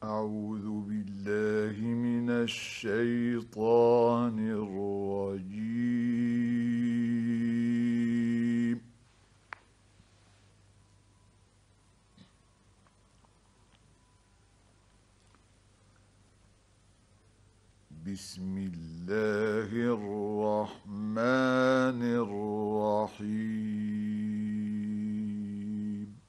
أعوذ بالله من الشيطان الرجيم. بسم الله الرحمن الرحيم.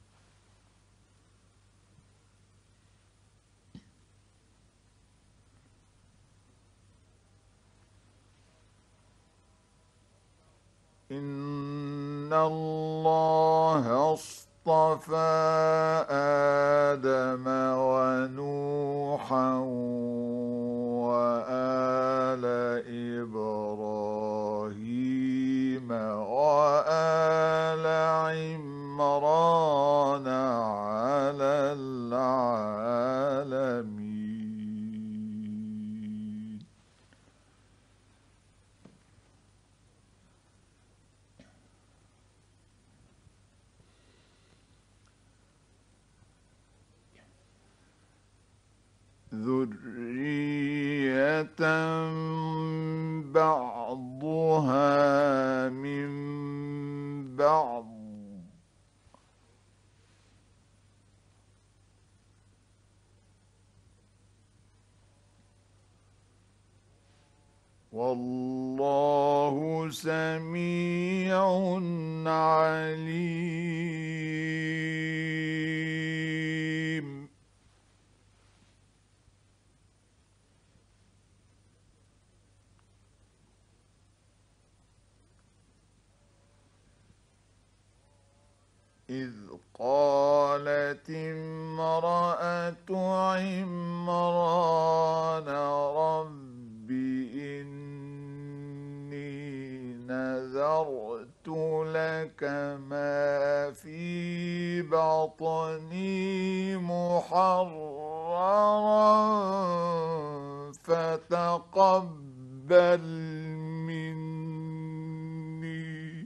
إن الله اصطفى آدم ونوحا وآل إبراهيم وآل عمران على العالمين. ذرية بعضها من بعض. والله سميع عليم. إذ قالت امرأة عمران رب إني نذرت لك ما في بطني محررا فتقبل مني.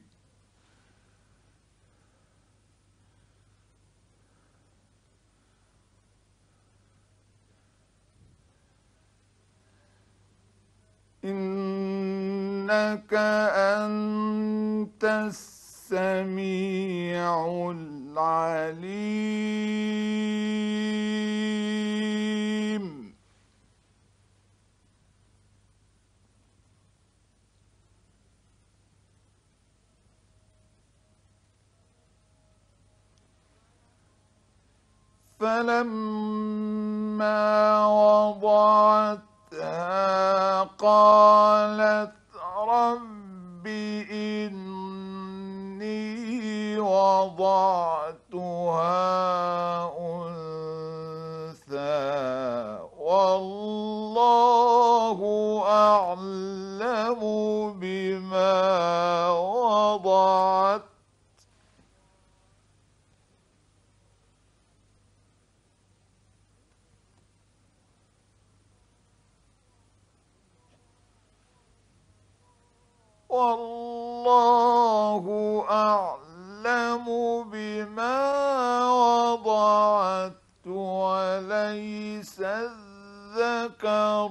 إنك أنت السميع العليم. فلما وضعتها قالت رب إني وضعتها أنثى والله أعلم بما وضعت والله أعلم بما وضعت وليس الذكر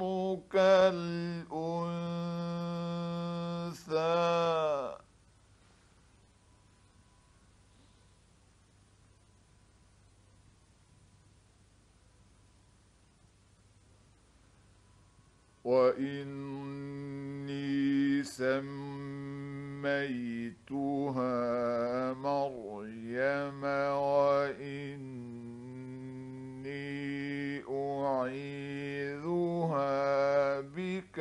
كالأنثى. وإني سميتها مريم وإني أعيذها بك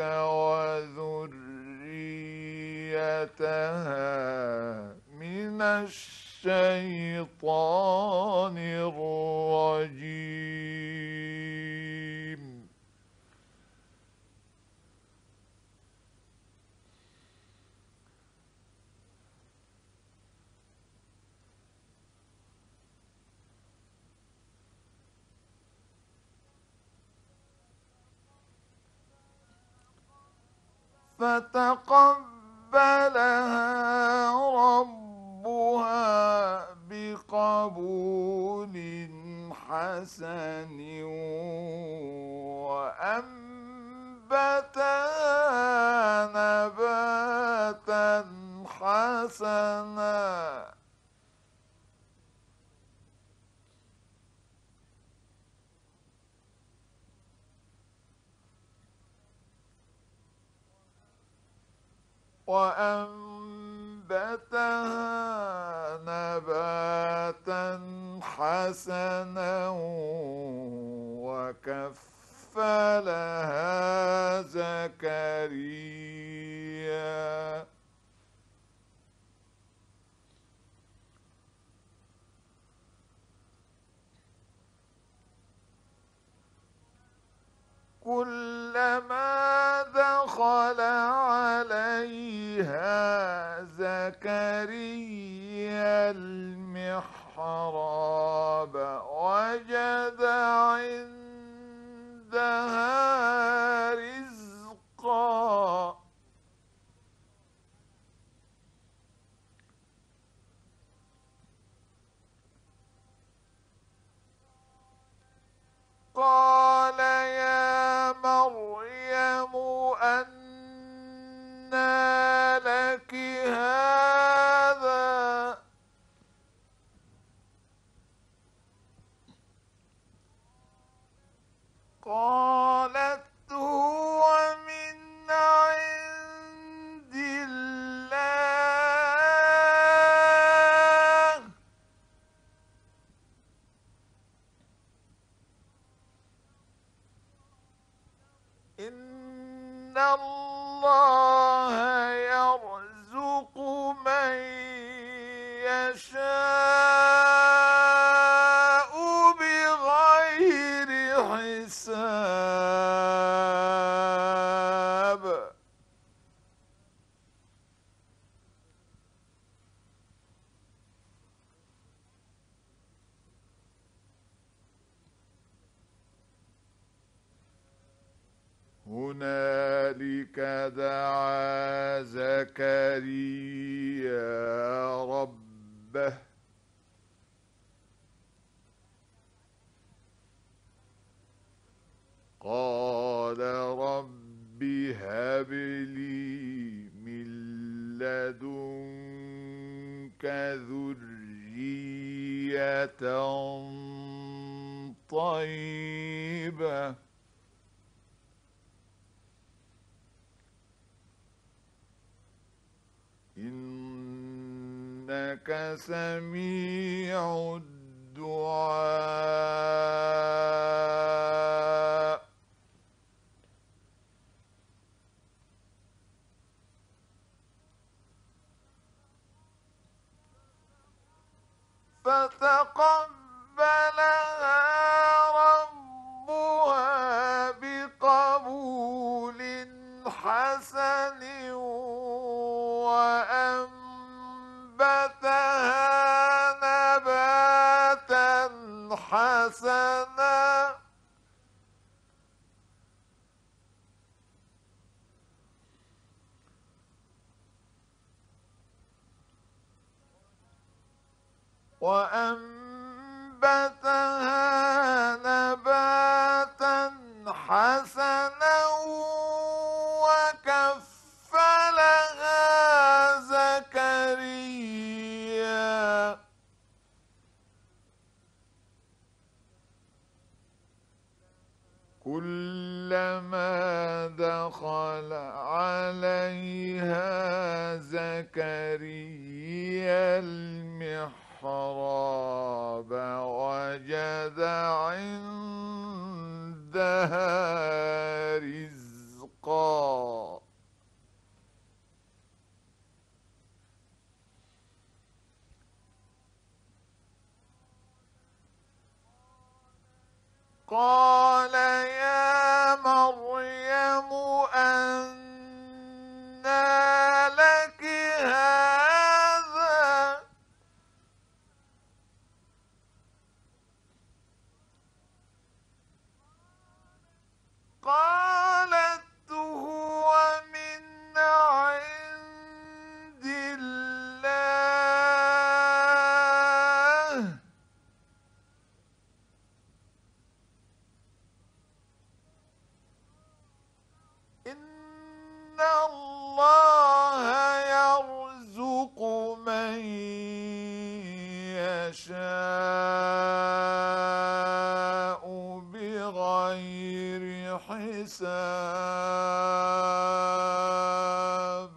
وذريتها من الشيطان الرجيم. فتقبلها ربها بقبول حسن وأنبتها نباتا حسنا وأنبتها نباتا حسنا وكفلها زكريا كلما دخل عليها زكريا المحراب وجد عندها رزقا قال يا مريم أنى لك هذا قالت هو من عند الله إن الله يرزق من يشاء بغير حساب هنالك دعا زكريا ربه قال رب هب لي من لدنك ذرية طيبة إنك سميع الدعاء فتقبلها ربها بقبول حسن وأنبتها نباتا حسنا وأنبتها نباتا حسنا وكفلها زكريا كلما دخل عليها زكريا المحراب وجد عندها رزقا قال يا مريم أنى لك هذا قالت هو من عند الله الله يرزق من يشاء بغير حساب.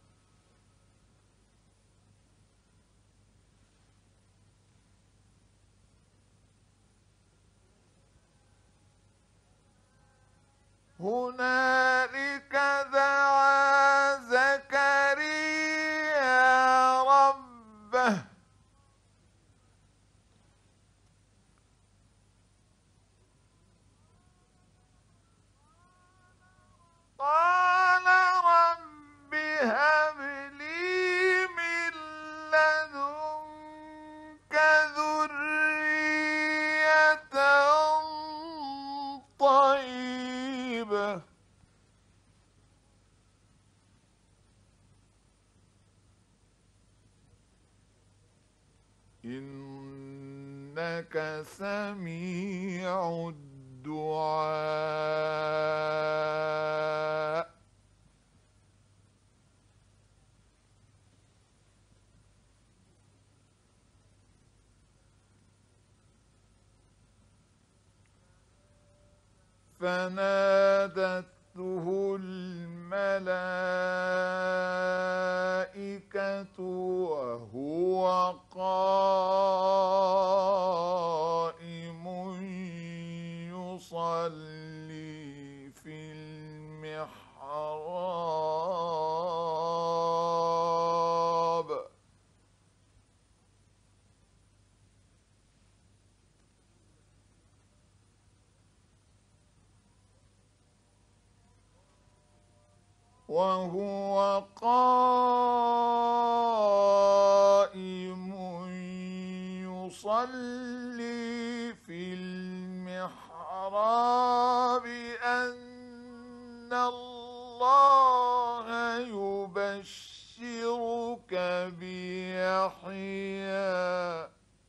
هنالك دعا زكريا ربه قال رب هب لي من لدنك ذرية طيبة إنك سميع الدعاء. فنادته الملائكة وهو قائم يصلي في المحراب وهو قائم يصلي في المحراب أن الله يبشرك بيحيى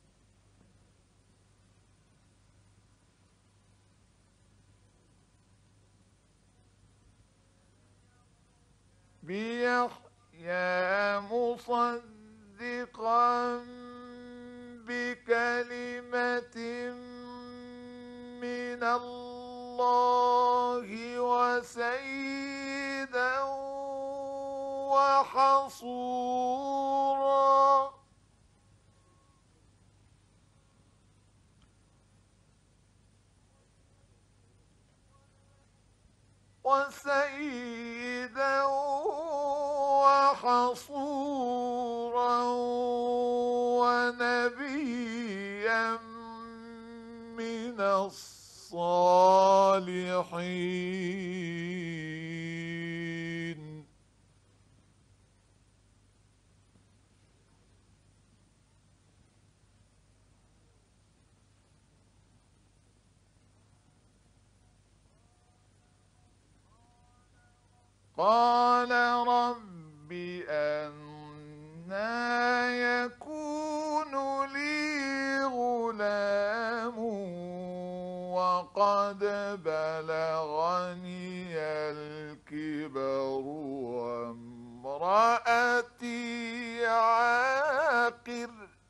مصدقا بكلمة من الله وسيدا وحصورا وحصورا ونبيا من الصالحين. قال رب أنى يكون لي غلام وقد بلغني الكبر وامرأتي عاقر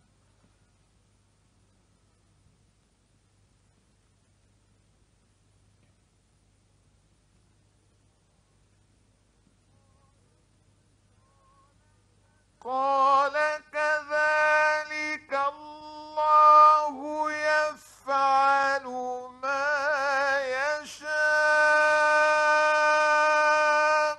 قال كذلك الله يفعل ما يشاء.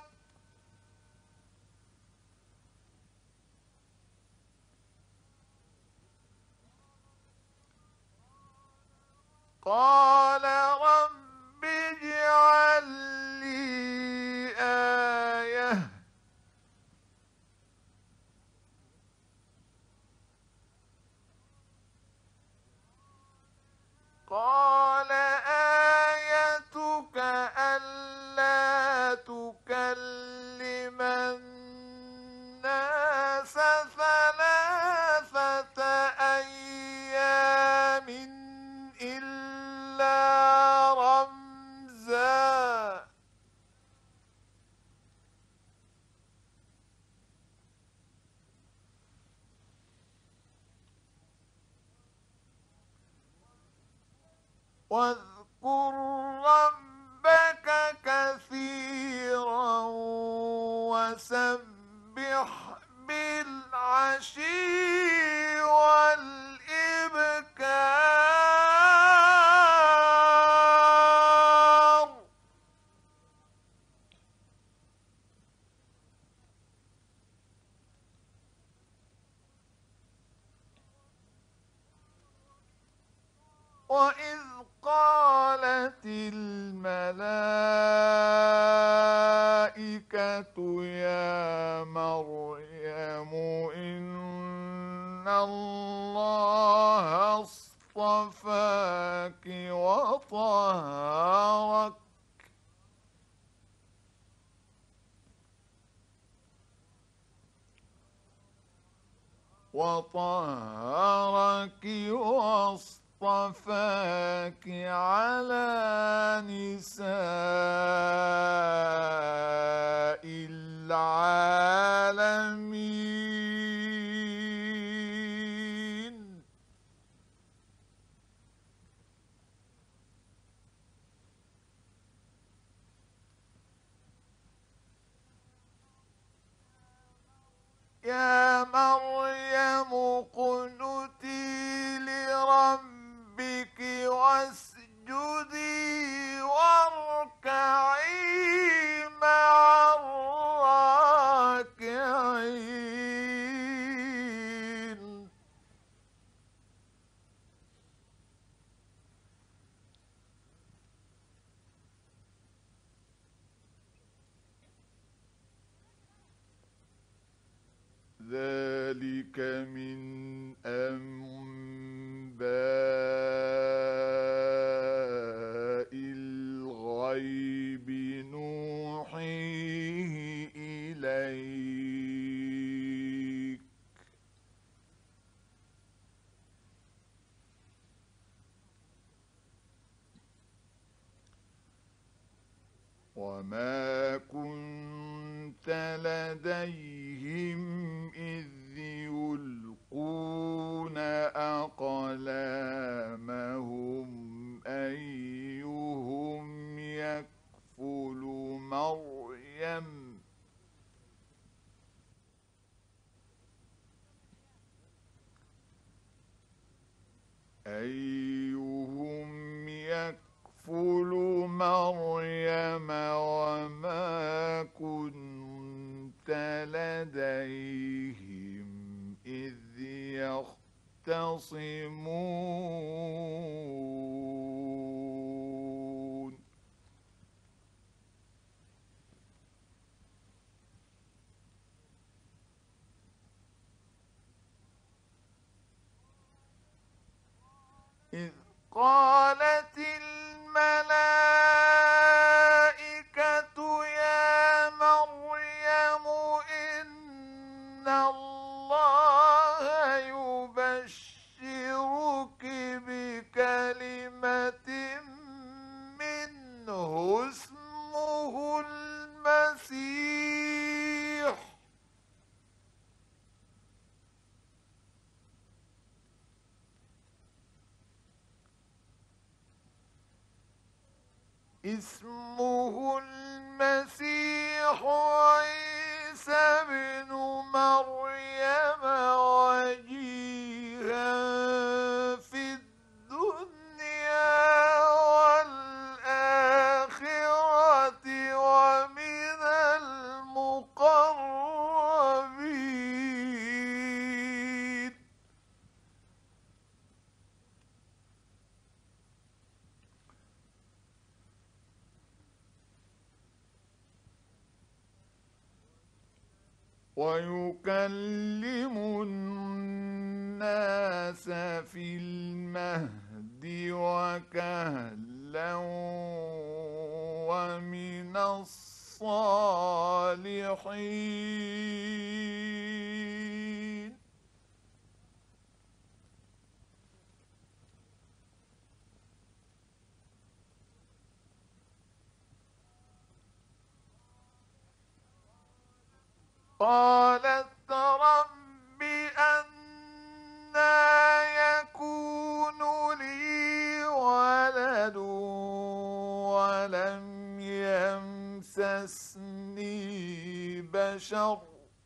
واذكر ربك كثيرا وسبح بالعشي والإبكار. وإذ قالت الملائكة يا مريم إن الله اصطفاك وطهرك واصطفاك على نساء العالمين. يا مريم اقنتي لربك واسجدي واركعي مع الراكعين. ذلك من أنباء الغيب نوحيه إليك. وما كنت لديهم إذ يلقون أقلامهم أيهم يكفل مريم. أيهم يكفل مريم وما كنت لديهم إذ يختصمون. إذ قالت الملائكة يا مريم إن الله يبشرك بكلمة منه اسمه المسيح. اسمه المسيح عيسى بن مريم وجيها في الدنيا والآخرة ومن المقربين. ويكلم الناس في المهد وكهلا ومن الصالحين. قالت رب أنى يكون لي ولد ولم يمسسني بشر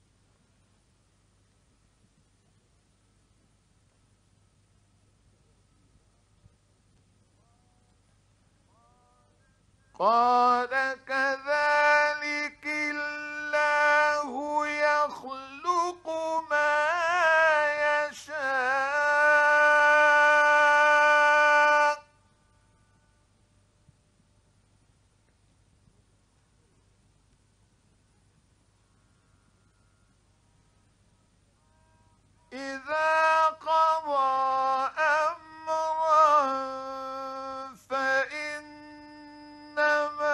قال كذلك الله يخلق ما يشاء إذا قضى أمرا فإنما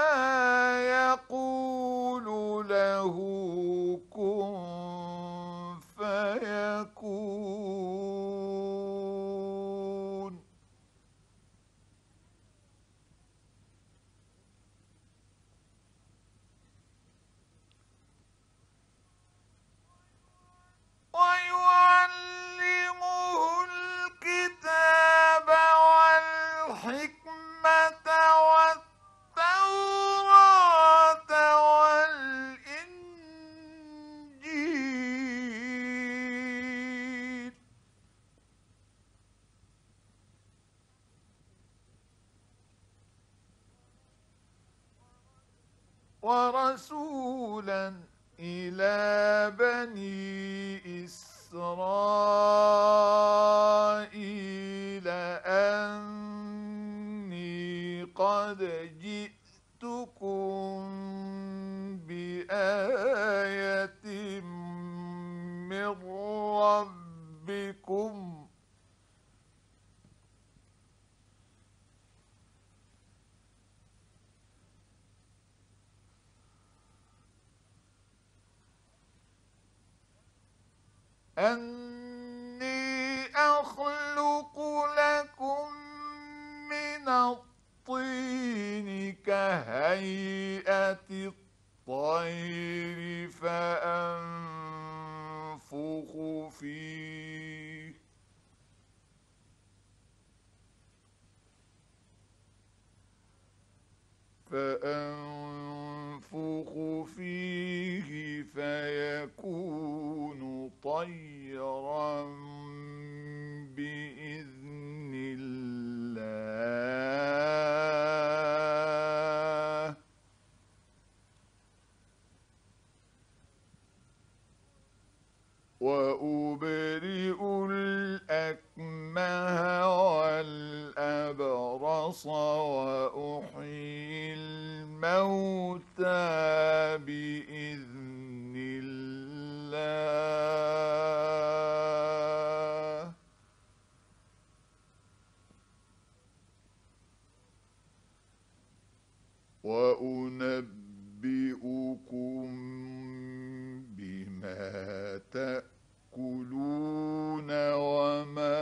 يقول له كن فيكون ويعلمه الكتاب والحكمة والتوراة والإنجيل ورسولا إلى بني إسرائيل أني قد جئتكم بآية من ربكم أني أخلق لكم من الطين كهيئة الطير فأنفخ فيه فيكون طيرا بإذن الله وأبرئ الأكمه والأبرص وأحيي الموتى بإذن الله وأنبئكم بما تأكلون وما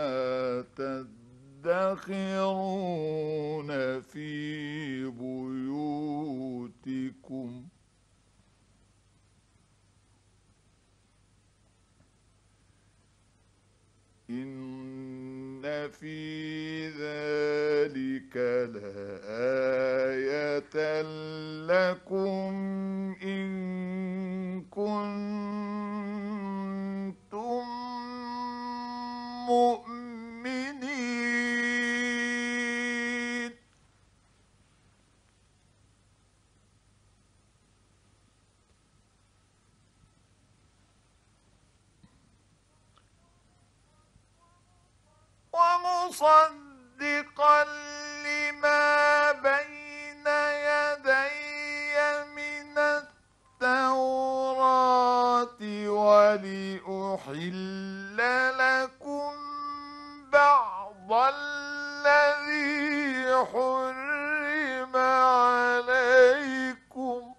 تدخرون في بيوتكم إن في ذلك لآية لكم إن كنتم مؤمنين ومصدقا لما بين يدي من التوراة ولأحل لكم بعض الذي حرم عليكم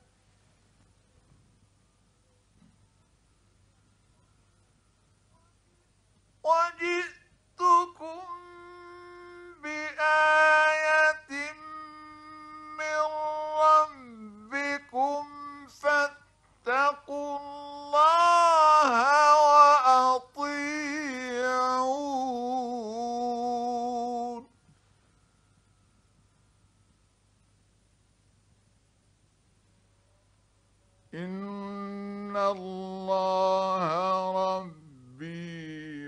وجئتكم بآية من ربكم فاتقوا الله إن الله ربي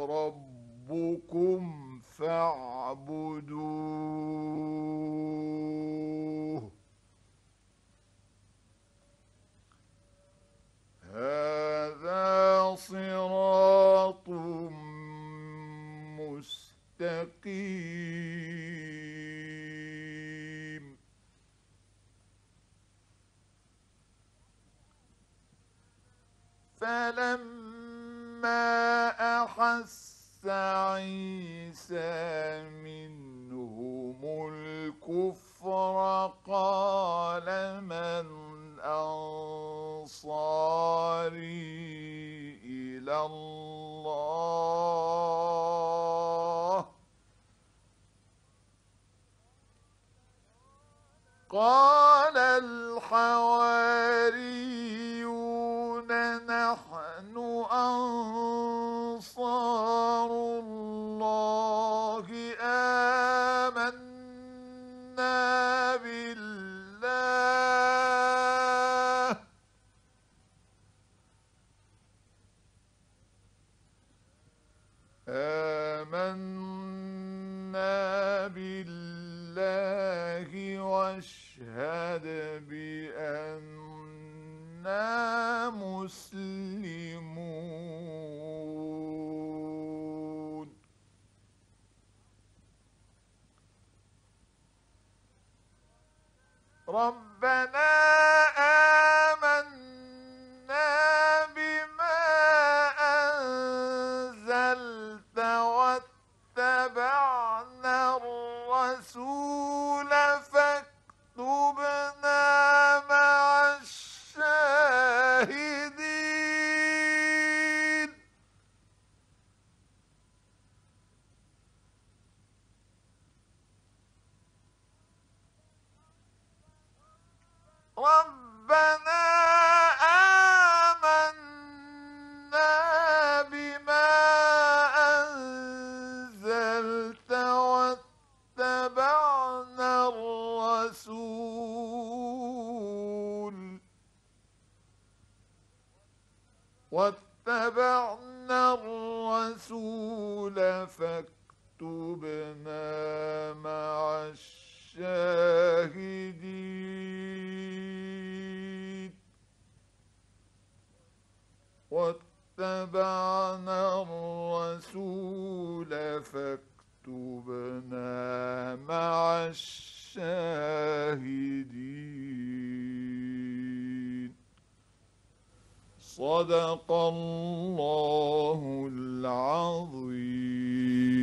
وربكم فاعبدوه هذا صراط مستقيم فلما أحس عيسى منهم الكفر قال من أنصاري إلى الله قال الحواريون نحن أنصار الله آمنا بالله واشهد بأننا مسلمون ربنا آمنا بما أنزلت واتبعنا الرسول فاكتبنا مع الشاهدين ربنا آمنا بما أنزلت واتبعنا الرسول فاكتبنا مع الشاهدين واتبعنا الرسول فاكتبنا مع الشاهدين صدق الله العظيم.